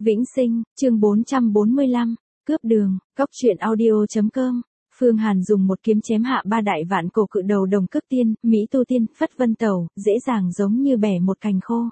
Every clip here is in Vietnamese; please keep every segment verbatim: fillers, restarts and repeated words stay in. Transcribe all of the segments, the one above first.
Vĩnh Sinh, chương bốn trăm bốn mươi lăm, cướp đường, cóc truyện audio.com. Phương Hàn dùng một kiếm chém hạ ba đại vạn cổ cự đầu đồng cước tiên, Mỹ tu tiên, Phất Vân Tẩu, dễ dàng giống như bẻ một cành khô.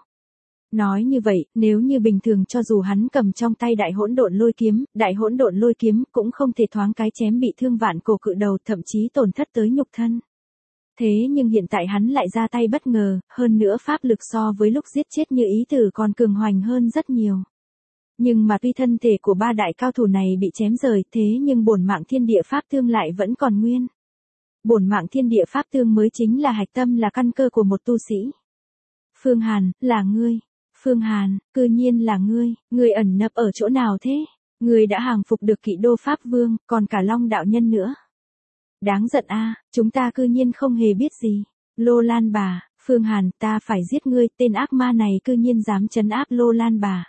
Nói như vậy, nếu như bình thường cho dù hắn cầm trong tay đại hỗn độn lôi kiếm, đại hỗn độn lôi kiếm cũng không thể thoáng cái chém bị thương vạn cổ cự đầu, thậm chí tổn thất tới nhục thân. Thế nhưng hiện tại hắn lại ra tay bất ngờ, hơn nữa pháp lực so với lúc giết chết Như Ý Tử còn cường hoành hơn rất nhiều. Nhưng mà tuy thân thể của ba đại cao thủ này bị chém rời, thế nhưng bổn mạng thiên địa pháp tương lại vẫn còn nguyên. Bổn mạng thiên địa pháp tương mới chính là hạch tâm, là căn cơ của một tu sĩ. Phương Hàn, là ngươi. Phương Hàn, cư nhiên là ngươi, ngươi ẩn nấp ở chỗ nào thế? Ngươi đã hàng phục được Kỵ Đô Pháp Vương, còn cả Long đạo nhân nữa. Đáng giận a, chúng ta cư nhiên không hề biết gì. Lô Lan Bà, Phương Hàn, ta phải giết ngươi, tên ác ma này cư nhiên dám trấn áp Lô Lan Bà.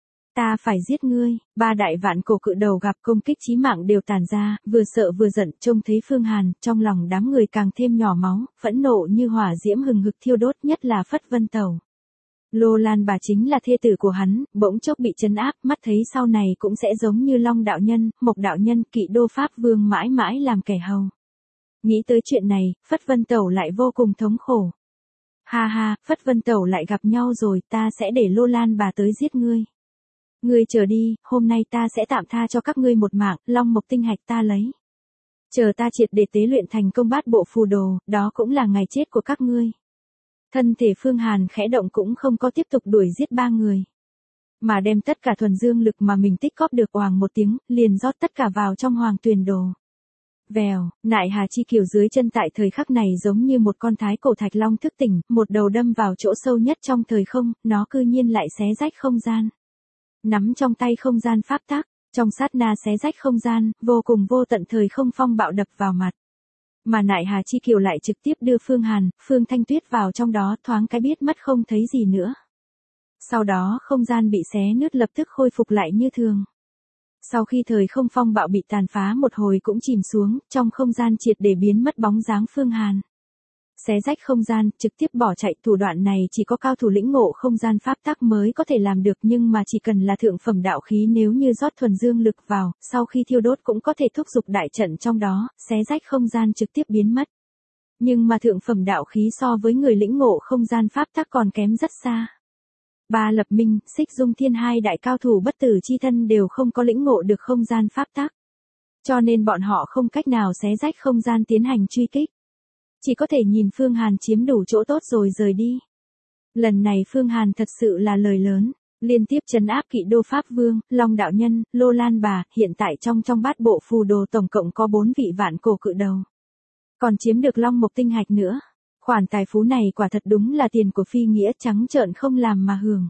Ta phải giết ngươi. Ba đại vạn cổ cự đầu gặp công kích chí mạng đều tàn ra, vừa sợ vừa giận, trông thấy Phương Hàn, trong lòng đám người càng thêm nhỏ máu, phẫn nộ như hỏa diễm hừng hực thiêu đốt, nhất là Phất Vân Tẩu. Lô Lan Bà chính là thê tử của hắn, bỗng chốc bị trấn áp, mắt thấy sau này cũng sẽ giống như Long đạo nhân, Mộc đạo nhân, Kỵ Đô Pháp Vương mãi mãi làm kẻ hầu. Nghĩ tới chuyện này, Phất Vân Tẩu lại vô cùng thống khổ. Ha ha, Phất Vân Tẩu lại gặp nhau rồi, ta sẽ để Lô Lan Bà tới giết ngươi. Ngươi chờ đi, hôm nay ta sẽ tạm tha cho các ngươi một mạng, Long Mộc tinh hạch ta lấy. Chờ ta triệt để tế luyện thành công bát bộ phù đồ, đó cũng là ngày chết của các ngươi. Thân thể Phương Hàn khẽ động cũng không có tiếp tục đuổi giết ba người, mà đem tất cả thuần dương lực mà mình tích cóp được oàng một tiếng, liền rót tất cả vào trong hoàng tuyền đồ. Vèo, nại hà chi kiều dưới chân tại thời khắc này giống như một con thái cổ thạch long thức tỉnh, một đầu đâm vào chỗ sâu nhất trong thời không, nó cư nhiên lại xé rách không gian. Nắm trong tay không gian pháp tắc, trong sát na xé rách không gian, vô cùng vô tận thời không phong bạo đập vào mặt. Mà nại hà chi kiều lại trực tiếp đưa Phương Hàn, Phương Thanh Tuyết vào trong đó, thoáng cái biết mất không thấy gì nữa. Sau đó không gian bị xé nứt lập tức khôi phục lại như thường. Sau khi thời không phong bạo bị tàn phá một hồi cũng chìm xuống, trong không gian triệt để biến mất bóng dáng Phương Hàn. Xé rách không gian, trực tiếp bỏ chạy, thủ đoạn này chỉ có cao thủ lĩnh ngộ không gian pháp tắc mới có thể làm được, nhưng mà chỉ cần là thượng phẩm đạo khí, nếu như rót thuần dương lực vào, sau khi thiêu đốt cũng có thể thúc giục đại trận trong đó, xé rách không gian trực tiếp biến mất. Nhưng mà thượng phẩm đạo khí so với người lĩnh ngộ không gian pháp tắc còn kém rất xa. Ba Lập Minh, Xích Dung Thiên hai đại cao thủ bất tử chi thân đều không có lĩnh ngộ được không gian pháp tắc. Cho nên bọn họ không cách nào xé rách không gian tiến hành truy kích. Chỉ có thể nhìn Phương Hàn chiếm đủ chỗ tốt rồi rời đi. Lần này Phương Hàn thật sự là lời lớn, liên tiếp trấn áp Kỵ Đô Pháp Vương, Long đạo nhân, Lô Lan Bà, hiện tại trong trong bát bộ phù đồ tổng cộng có bốn vị vạn cổ cự đầu. Còn chiếm được Long Mộc tinh hạch nữa. Khoản tài phú này quả thật đúng là tiền của phi nghĩa, trắng trợn không làm mà hưởng.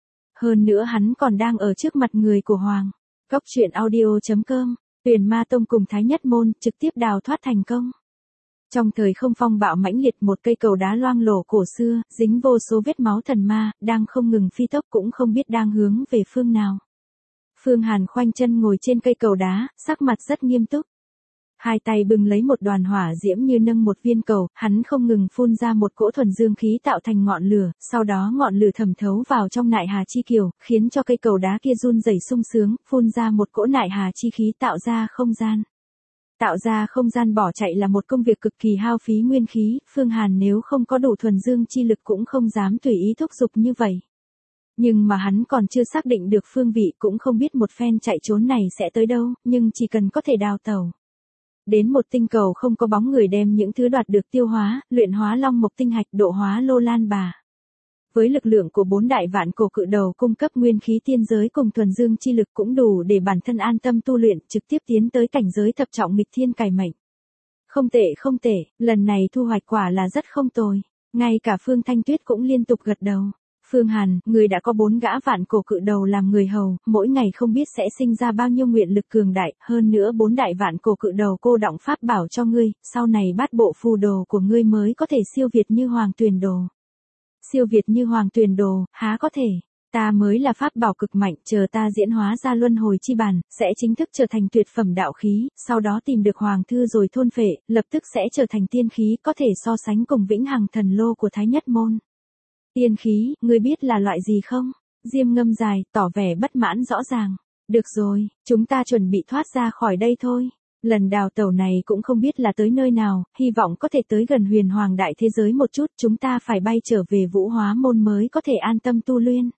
Hơn nữa hắn còn đang ở trước mặt người của Hoàng. Cóc truyện audio.com, Tuyền Ma Tông cùng Thái Nhất Môn trực tiếp đào thoát thành công. Trong thời không phong bạo mãnh liệt, một cây cầu đá loang lổ cổ xưa, dính vô số vết máu thần ma, đang không ngừng phi tốc, cũng không biết đang hướng về phương nào. Phương Hàn khoanh chân ngồi trên cây cầu đá, sắc mặt rất nghiêm túc. Hai tay bưng lấy một đoàn hỏa diễm như nâng một viên cầu, hắn không ngừng phun ra một cỗ thuần dương khí tạo thành ngọn lửa, sau đó ngọn lửa thẩm thấu vào trong nại hà chi kiều, khiến cho cây cầu đá kia run rẩy sung sướng, phun ra một cỗ nại hà chi khí tạo ra không gian. Tạo ra không gian bỏ chạy là một công việc cực kỳ hao phí nguyên khí, Phương Hàn nếu không có đủ thuần dương chi lực cũng không dám tùy ý thúc giục như vậy. Nhưng mà hắn còn chưa xác định được phương vị, cũng không biết một phen chạy trốn này sẽ tới đâu, nhưng chỉ cần có thể đào tẩu. Đến một tinh cầu không có bóng người, đem những thứ đoạt được tiêu hóa, luyện hóa Long Mộc tinh hạch, độ hóa Lô Lan Bà. Với lực lượng của bốn đại vạn cổ cự đầu cung cấp nguyên khí tiên giới cùng thuần dương chi lực cũng đủ để bản thân an tâm tu luyện, trực tiếp tiến tới cảnh giới thập trọng nghịch thiên cải mệnh. Không tệ không tệ, lần này thu hoạch quả là rất không tồi. Ngay cả Phương Thanh Tuyết cũng liên tục gật đầu. Phương Hàn, người đã có bốn gã vạn cổ cự đầu làm người hầu, mỗi ngày không biết sẽ sinh ra bao nhiêu nguyện lực cường đại, hơn nữa bốn đại vạn cổ cự đầu cô đọng pháp bảo cho ngươi, sau này bát bộ phù đồ của ngươi mới có thể siêu việt như hoàng tuyền đồ. Siêu việt như hoàng tuyền đồ, há có thể, ta mới là pháp bảo cực mạnh, chờ ta diễn hóa ra luân hồi chi bàn, sẽ chính thức trở thành tuyệt phẩm đạo khí, sau đó tìm được hoàng thư rồi thôn phệ, lập tức sẽ trở thành tiên khí, có thể so sánh cùng vĩnh hằng thần lô của Thái Nhất Môn. Tiên khí, ngươi biết là loại gì không? Diêm ngâm dài, tỏ vẻ bất mãn rõ ràng. Được rồi, chúng ta chuẩn bị thoát ra khỏi đây thôi. Lần đào tẩu này cũng không biết là tới nơi nào, hy vọng có thể tới gần huyền hoàng đại thế giới một chút, chúng ta phải bay trở về Vũ Hóa Môn mới có thể an tâm tu luyện.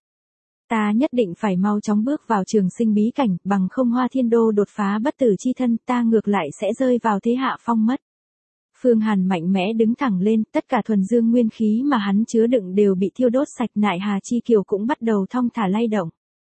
Ta nhất định phải mau chóng bước vào trường sinh bí cảnh, bằng không Hoa Thiên Đô đột phá bất tử chi thân, ta ngược lại sẽ rơi vào thế hạ phong mất. Phương Hàn mạnh mẽ đứng thẳng lên, tất cả thuần dương nguyên khí mà hắn chứa đựng đều bị thiêu đốt sạch, Nại Hà Chi Kiều cũng bắt đầu thong thả lay động.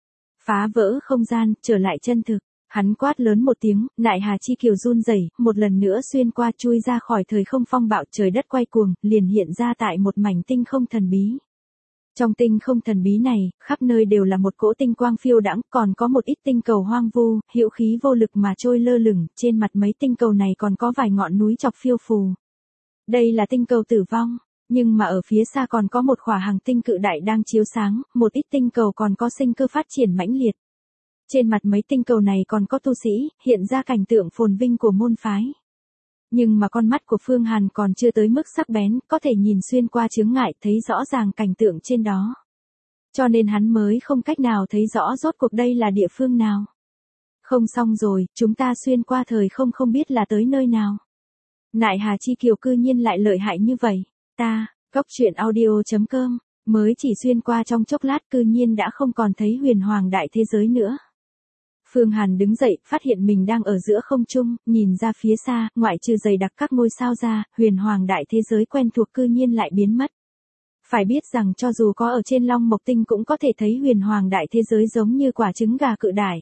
Phá vỡ không gian, trở lại chân thực. Hắn quát lớn một tiếng, Nại Hà Chi Kiều run rẩy, một lần nữa xuyên qua chui ra khỏi thời không phong bạo, trời đất quay cuồng, liền hiện ra tại một mảnh tinh không thần bí. Trong tinh không thần bí này, khắp nơi đều là một cỗ tinh quang phiêu đãng, còn có một ít tinh cầu hoang vu, hữu khí vô lực mà trôi lơ lửng, trên mặt mấy tinh cầu này còn có vài ngọn núi chọc phiêu phù. Đây là tinh cầu tử vong, nhưng mà ở phía xa còn có một khỏa hành tinh cự đại đang chiếu sáng, một ít tinh cầu còn có sinh cơ phát triển mãnh liệt. Trên mặt mấy tinh cầu này còn có tu sĩ, hiện ra cảnh tượng phồn vinh của môn phái. Nhưng mà con mắt của Phương Hàn còn chưa tới mức sắc bén, có thể nhìn xuyên qua chướng ngại, thấy rõ ràng cảnh tượng trên đó. Cho nên hắn mới không cách nào thấy rõ rốt cuộc đây là địa phương nào. Không xong rồi, chúng ta xuyên qua thời không không biết là tới nơi nào. Nại Hà Chi Kiều cư nhiên lại lợi hại như vậy. Ta, Cốc Truyện Audio chấm com, mới chỉ xuyên qua trong chốc lát cư nhiên đã không còn thấy huyền hoàng đại thế giới nữa. Phương Hàn đứng dậy, phát hiện mình đang ở giữa không trung, nhìn ra phía xa, ngoại trừ dày đặc các ngôi sao ra, huyền hoàng đại thế giới quen thuộc cư nhiên lại biến mất. Phải biết rằng cho dù có ở trên Long Mộc Tinh cũng có thể thấy huyền hoàng đại thế giới giống như quả trứng gà cự đại.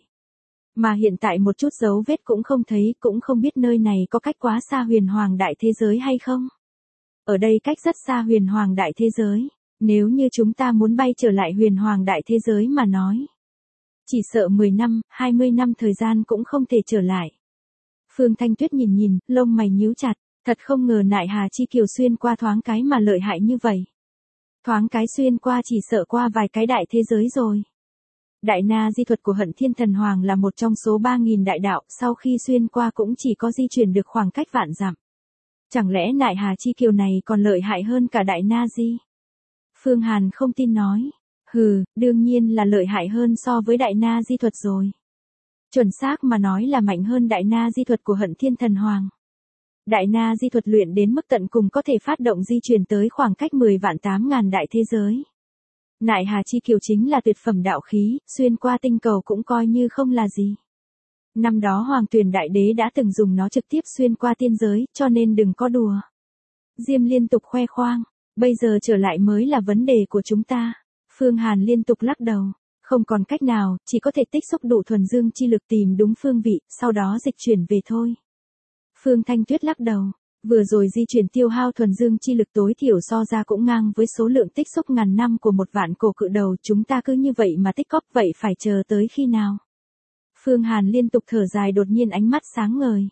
Mà hiện tại một chút dấu vết cũng không thấy, cũng không biết nơi này có cách quá xa huyền hoàng đại thế giới hay không. Ở đây cách rất xa huyền hoàng đại thế giới, nếu như chúng ta muốn bay trở lại huyền hoàng đại thế giới mà nói. Chỉ sợ mười năm, hai mươi năm thời gian cũng không thể trở lại. Phương Thanh Tuyết nhìn nhìn, lông mày nhíu chặt, thật không ngờ Nại Hà Chi Kiều xuyên qua thoáng cái mà lợi hại như vậy. Thoáng cái xuyên qua chỉ sợ qua vài cái đại thế giới rồi. Đại na di thuật của Hận Thiên Thần Hoàng là một trong số ba nghìn đại đạo, sau khi xuyên qua cũng chỉ có di chuyển được khoảng cách vạn dặm. Chẳng lẽ Nại Hà Chi Kiều này còn lợi hại hơn cả đại na di? Phương Hàn không tin nói. Hừ, đương nhiên là lợi hại hơn so với đại na di thuật rồi. Chuẩn xác mà nói là mạnh hơn đại na di thuật của Hận Thiên Thần Hoàng. Đại na di thuật luyện đến mức tận cùng có thể phát động di chuyển tới khoảng cách mười vạn tám ngàn đại thế giới. Nại Hà Chi Kiều chính là tuyệt phẩm đạo khí, xuyên qua tinh cầu cũng coi như không là gì. Năm đó Hoàng Tuyền Đại Đế đã từng dùng nó trực tiếp xuyên qua tiên giới, cho nên đừng có đùa. Diêm liên tục khoe khoang, bây giờ trở lại mới là vấn đề của chúng ta. Phương Hàn liên tục lắc đầu, không còn cách nào, chỉ có thể tích xúc đủ thuần dương chi lực tìm đúng phương vị, sau đó dịch chuyển về thôi. Phương Thanh Tuyết lắc đầu, vừa rồi di chuyển tiêu hao thuần dương chi lực tối thiểu so ra cũng ngang với số lượng tích xúc ngàn năm của một vạn cổ cự đầu, chúng ta cứ như vậy mà tích cóp, vậy phải chờ tới khi nào? Phương Hàn liên tục thở dài, đột nhiên ánh mắt sáng ngời.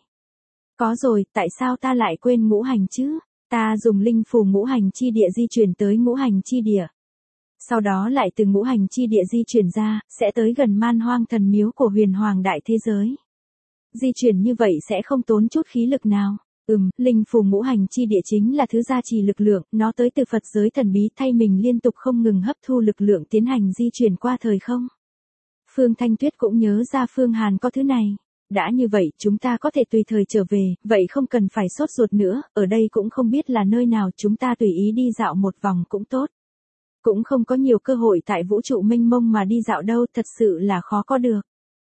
Có rồi, tại sao ta lại quên ngũ hành chứ? Ta dùng linh phù ngũ hành chi địa di chuyển tới ngũ hành chi địa. Sau đó lại từ ngũ hành chi địa di chuyển ra, sẽ tới gần Man Hoang thần miếu của huyền hoàng đại thế giới. Di chuyển như vậy sẽ không tốn chút khí lực nào. Ừm, linh phù ngũ hành chi địa chính là thứ gia trì lực lượng, nó tới từ Phật giới thần bí, thay mình liên tục không ngừng hấp thu lực lượng tiến hành di chuyển qua thời không. Phương Thanh Tuyết cũng nhớ ra Phương Hàn có thứ này. Đã như vậy, chúng ta có thể tùy thời trở về, vậy không cần phải sốt ruột nữa, ở đây cũng không biết là nơi nào, chúng ta tùy ý đi dạo một vòng cũng tốt. Cũng không có nhiều cơ hội tại vũ trụ mênh mông mà đi dạo đâu, thật sự là khó có được.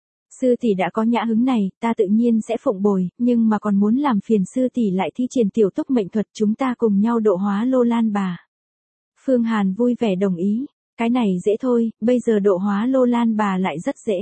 Sư tỷ đã có nhã hứng này, ta tự nhiên sẽ phụng bồi, nhưng mà còn muốn làm phiền sư tỷ lại thi triển tiểu túc mệnh thuật, chúng ta cùng nhau độ hóa Lô Lan Bà. Phương Hàn vui vẻ đồng ý, cái này dễ thôi, bây giờ độ hóa Lô Lan Bà lại rất dễ.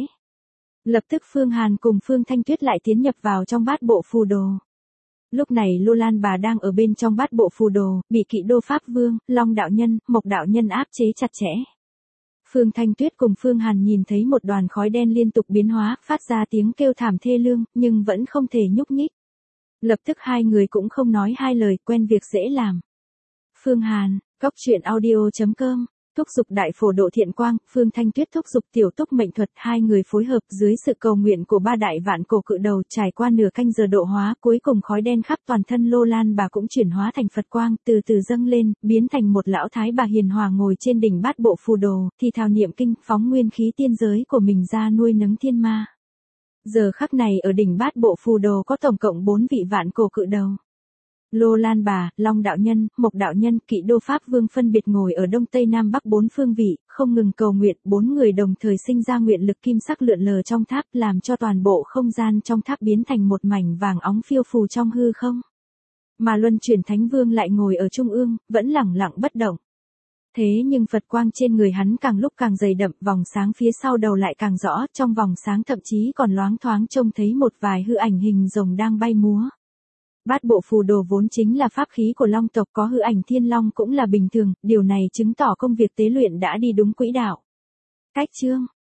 Lập tức Phương Hàn cùng Phương Thanh Tuyết lại tiến nhập vào trong bát bộ phù đồ. Lúc này Lô Lan Bà đang ở bên trong bát bộ phù đồ, bị Kỵ Đô Pháp Vương, Long đạo nhân, Mộc đạo nhân áp chế chặt chẽ. Phương Thanh Tuyết cùng Phương Hàn nhìn thấy một đoàn khói đen liên tục biến hóa, phát ra tiếng kêu thảm thê lương, nhưng vẫn không thể nhúc nhích. Lập tức hai người cũng không nói hai lời, quen việc dễ làm. Phương Hàn, Cốc Truyện Audio chấm com Thúc giục đại phổ độ thiện quang, Phương Thanh Tuyết thúc giục tiểu túc mệnh thuật, hai người phối hợp dưới sự cầu nguyện của ba đại vạn cổ cự đầu, trải qua nửa canh giờ độ hóa, cuối cùng khói đen khắp toàn thân Lô Lan bà cũng chuyển hóa thành Phật quang, từ từ dâng lên, biến thành một lão thái bà hiền hòa ngồi trên đỉnh bát bộ phù đồ, thì thào niệm kinh, phóng nguyên khí tiên giới của mình ra nuôi nấng thiên ma. Giờ khắc này ở đỉnh bát bộ phù đồ có tổng cộng bốn vị vạn cổ cự đầu. Lô Lan bà, Long đạo nhân, Mộc đạo nhân, Kỵ đô pháp vương phân biệt ngồi ở đông tây nam bắc bốn phương vị, không ngừng cầu nguyện, bốn người đồng thời sinh ra nguyện lực kim sắc lượn lờ trong tháp, làm cho toàn bộ không gian trong tháp biến thành một mảnh vàng óng phiêu phù trong hư không. Mà luân chuyển thánh vương lại ngồi ở trung ương, vẫn lẳng lặng bất động. Thế nhưng Phật quang trên người hắn càng lúc càng dày đậm, vòng sáng phía sau đầu lại càng rõ, trong vòng sáng thậm chí còn loáng thoáng trông thấy một vài hư ảnh hình rồng đang bay múa. Bát bộ phù đồ vốn chính là pháp khí của Long tộc, có hư ảnh thiên long cũng là bình thường, điều này chứng tỏ công việc tế luyện đã đi đúng quỹ đạo. Cách chương